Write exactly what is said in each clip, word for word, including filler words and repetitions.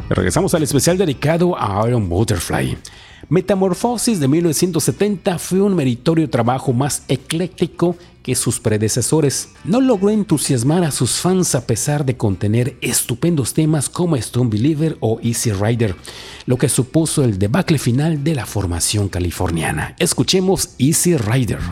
Regresamos al especial dedicado a Iron Butterfly. Metamorphosis de mil novecientos setenta fue un meritorio trabajo más ecléctico que sus predecesores. No logró entusiasmar a sus fans a pesar de contener estupendos temas como Stone Believer o Easy Rider, lo que supuso el debacle final de la formación californiana. Escuchemos Easy Rider.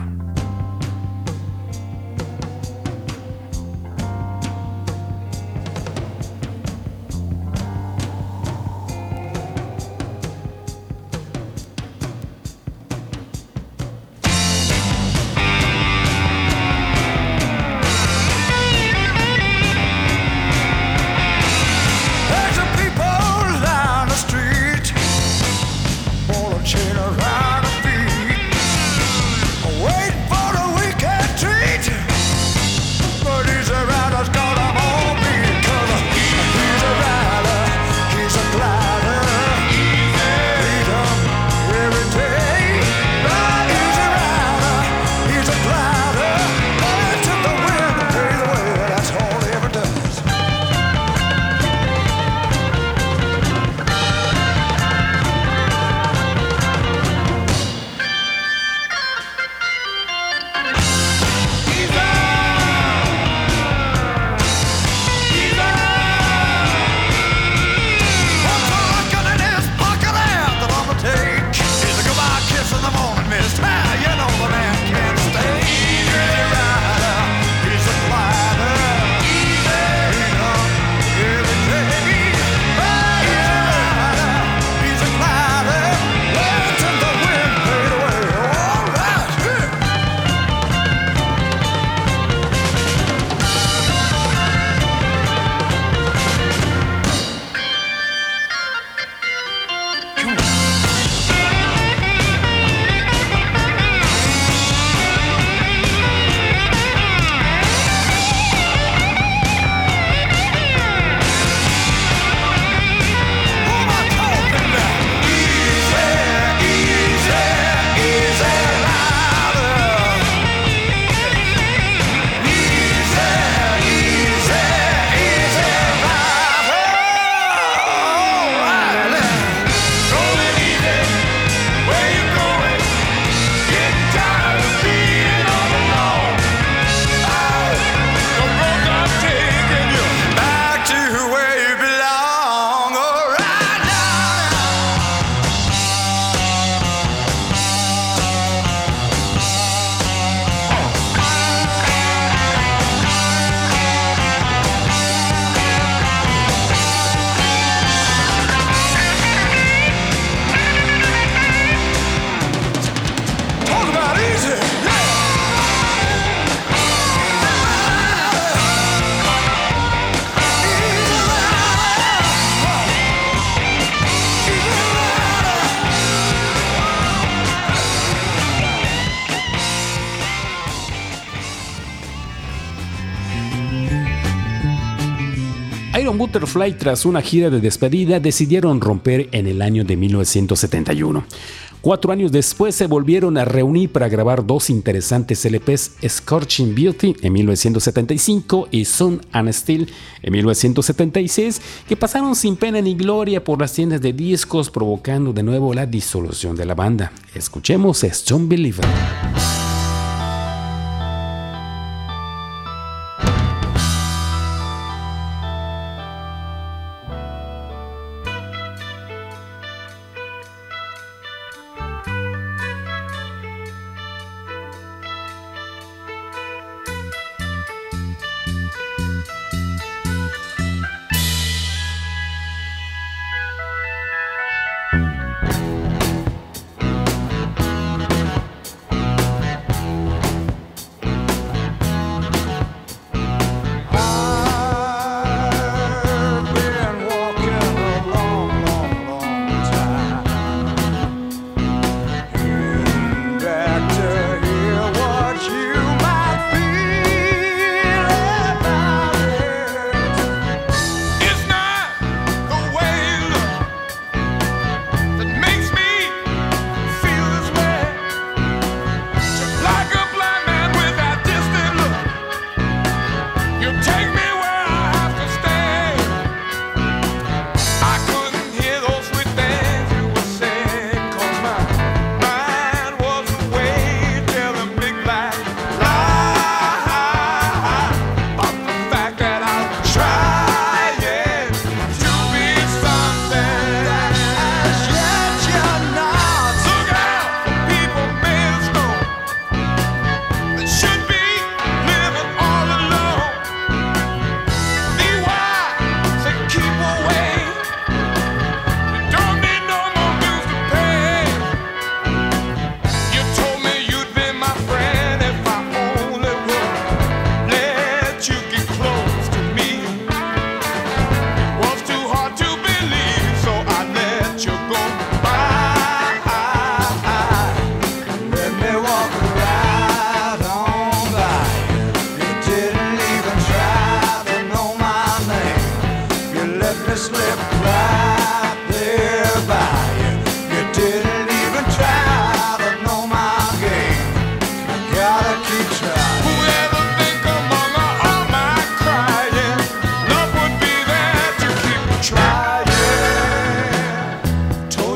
Iron Butterfly, tras una gira de despedida, decidieron romper en el año de mil novecientos setenta y uno. Cuatro años después se volvieron a reunir para grabar dos interesantes L Pes, Scorching Beauty en mil novecientos setenta y cinco y Sun and Steel en mil novecientos setenta y seis, que pasaron sin pena ni gloria por las tiendas de discos, provocando de nuevo la disolución de la banda. Escuchemos Stone Believer.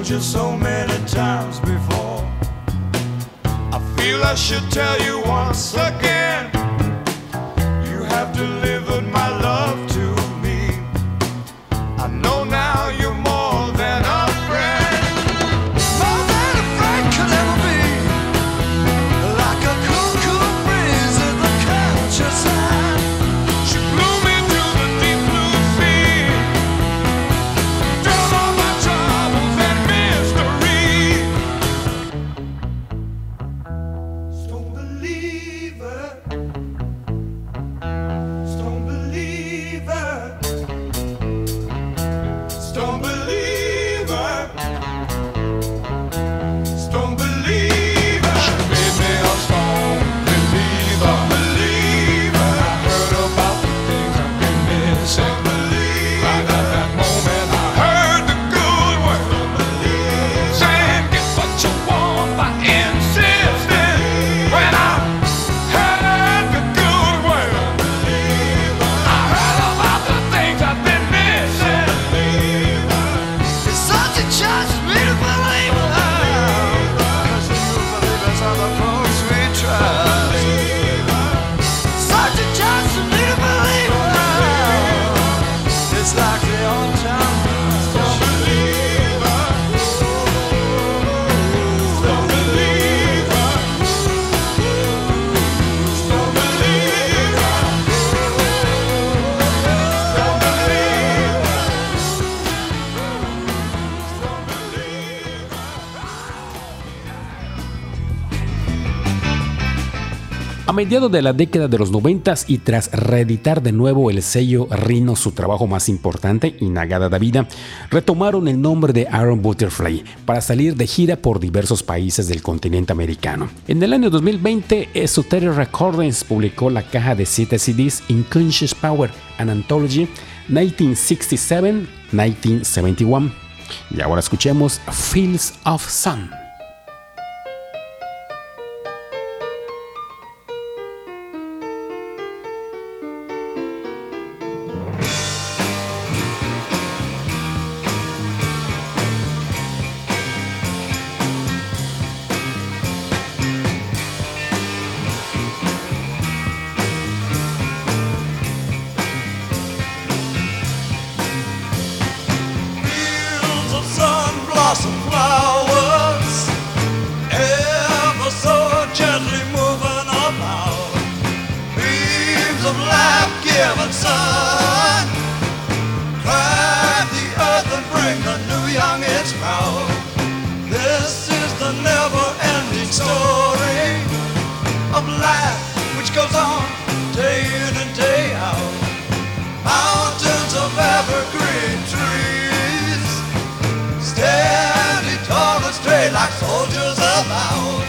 told you so many times before. I feel I should tell you once again. You have delivered my love to me. I know now you're more than a friend. More than a friend could ever be. Like a cool, cool breeze in the countryside. She blew me to the deep blue sea. Drown all my troubles and mystery. Don't believe her. Don't believe her. Don't believe her. Don't believe her. She made me a strong believer. Believer. I heard about the things I've been missing. Believer. Right at that moment I heard the good word. Believer. Saying get what you want by insisting. When I heard the good word. Believer. I heard about the things I've been missing. It's such a chance for me to believe her. 'Cause the true believers are the folks we trust. Such a chance for me to believe her. It's like the old time. Don't believe her. Don't believe her. Don't believe her. Don't believe her. A mediados de la década de los noventas y tras reeditar de nuevo el sello Rhino su trabajo más importante, Inagada da Vida, retomaron el nombre de Iron Butterfly para salir de gira por diversos países del continente americano. En el año dos mil veinte, Esoteric Recordings publicó la caja de siete C Ds Unconscious Power, an Anthology diecinueve sesenta y siete a diecinueve setenta y uno. Y ahora escuchemos Fields of Sun. Fields of sun blossom flowers, ever so gently moving about. Beams of life giving sun, climb the earth and bring the new young its power. This is the never-ending story of life which goes on day in and day out. Mountains of evergreen trees, standing tall and straight like soldiers about.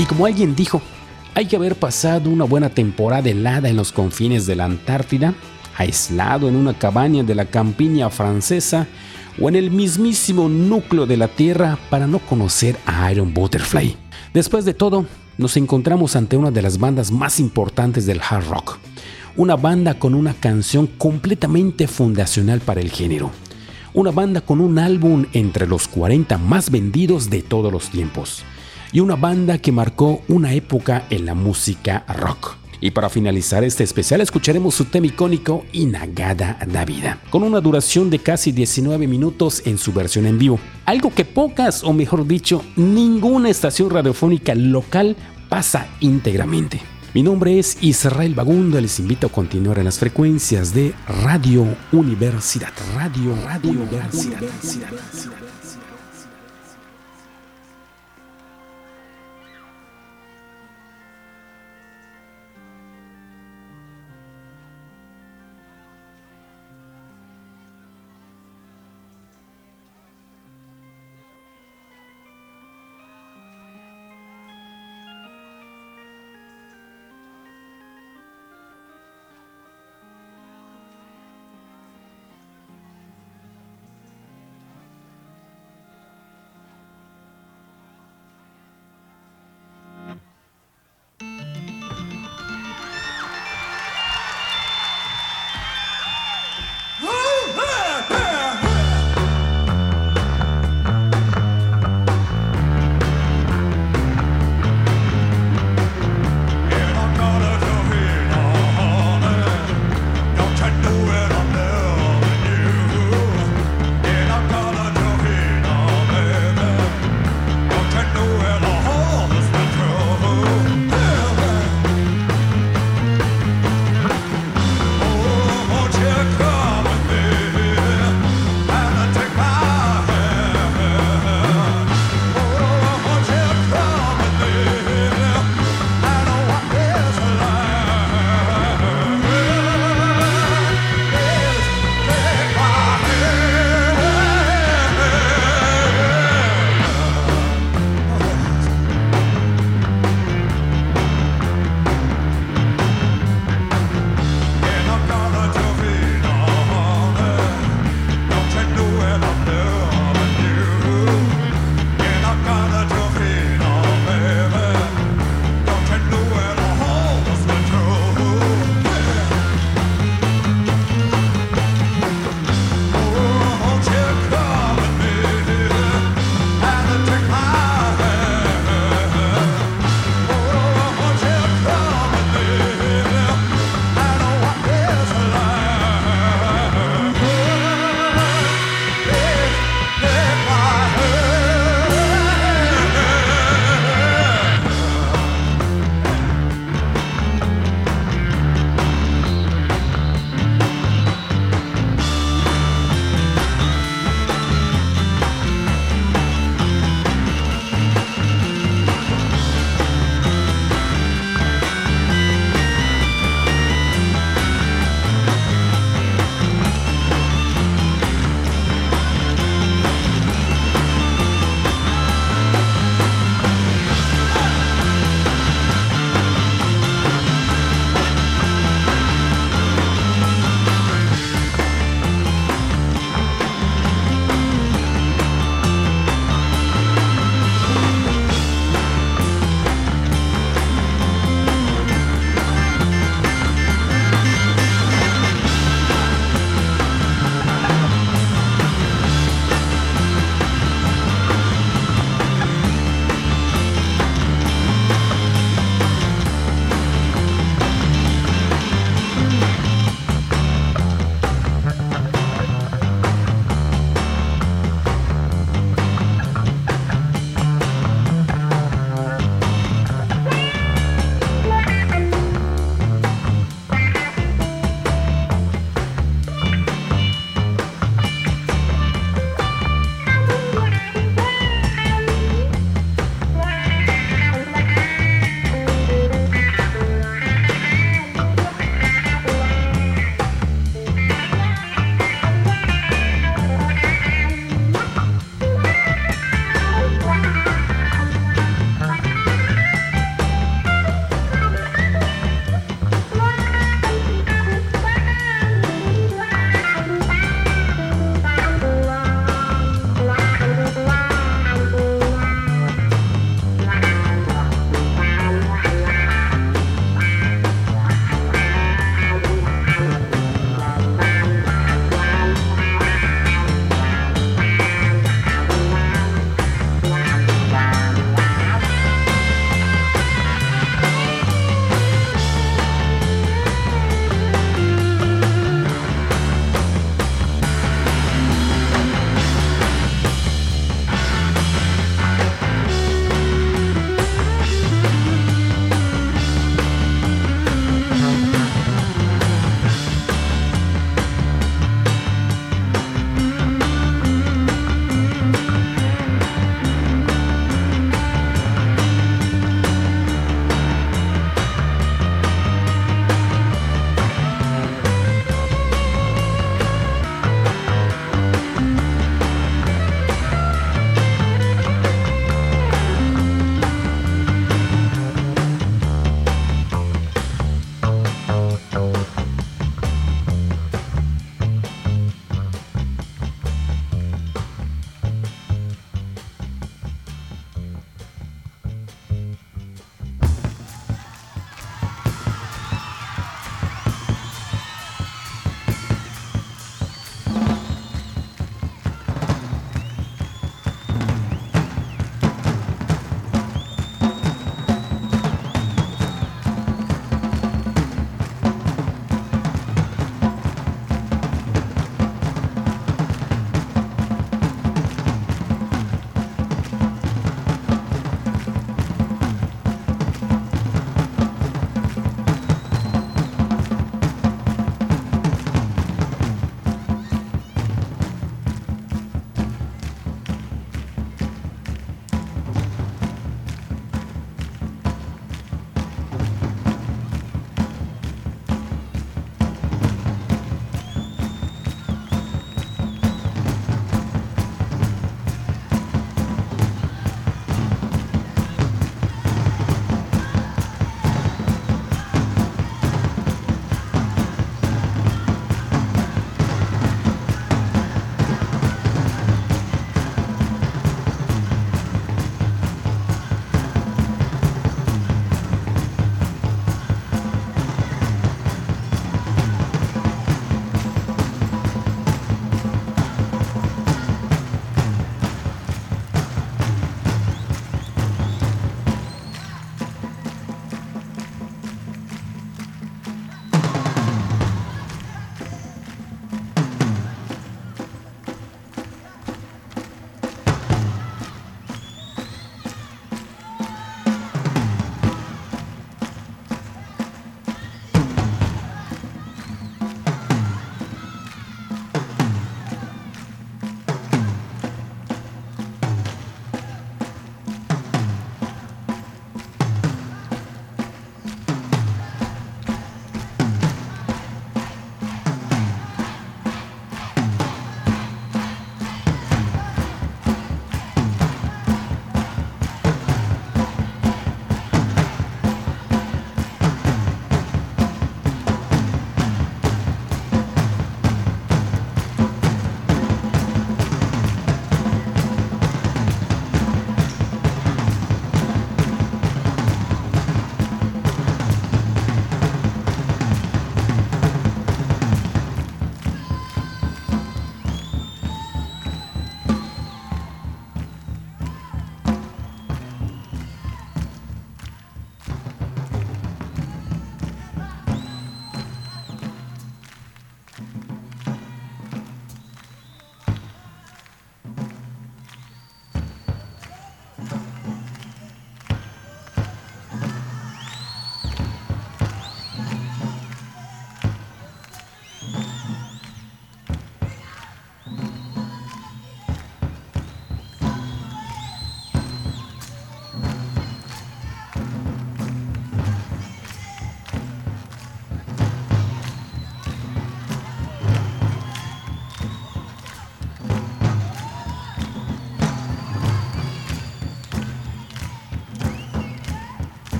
Y como alguien dijo, hay que haber pasado una buena temporada helada en los confines de la Antártida, aislado en una cabaña de la campiña francesa o en el mismísimo núcleo de la Tierra para no conocer a Iron Butterfly. Después de todo, nos encontramos ante una de las bandas más importantes del hard rock. Una banda con una canción completamente fundacional para el género. Una banda con un álbum entre los cuarenta más vendidos de todos los tiempos. Y una banda que marcó una época en la música rock. Y para finalizar este especial escucharemos su tema icónico Inagada da Vida, con una duración de casi diecinueve minutos en su versión en vivo. Algo que pocas, o mejor dicho, ninguna estación radiofónica local pasa íntegramente. Mi nombre es Israel Bagundo y les invito a continuar en las frecuencias de Radio Universidad. Radio, Radio Universidad. Universidad.